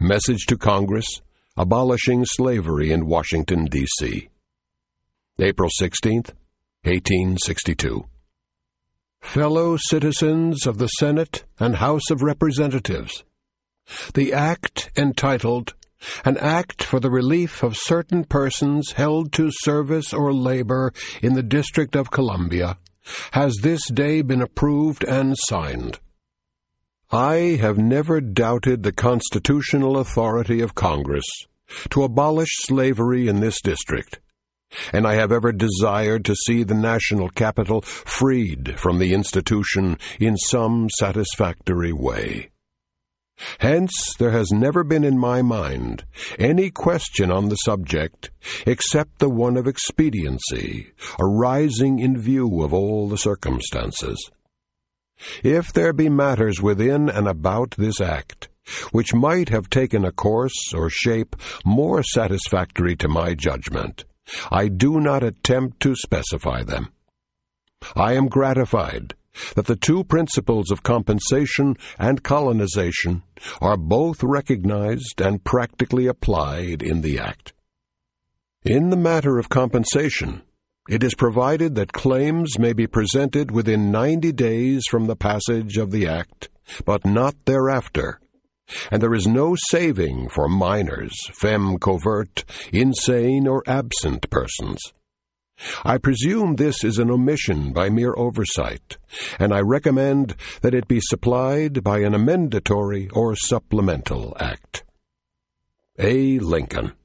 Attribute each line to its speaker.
Speaker 1: Message to Congress, abolishing slavery in Washington, D.C. April 16th, 1862. Fellow citizens of the Senate and House of Representatives, the act entitled An Act for the Relief of Certain Persons Held to Service or Labor in the District of Columbia has this day been approved and signed. I have never doubted the constitutional authority of Congress to abolish slavery in this district, and I have ever desired to see the national capital freed from the institution in some satisfactory way. Hence, there has never been in my mind any question on the subject except the one of expediency, arising in view of all the circumstances. If there be matters within and about this act which might have taken a course or shape more satisfactory to my judgment, I do not attempt to specify them. I am gratified that the two principles of compensation and colonization are both recognized and practically applied in the act. In the matter of compensation, it is provided that claims may be presented within 90 days from the passage of the act, but not thereafter, and there is no saving for minors, femme covert, insane, or absent persons. I presume this is an omission by mere oversight, and I recommend that it be supplied by an amendatory or supplemental act. A. Lincoln.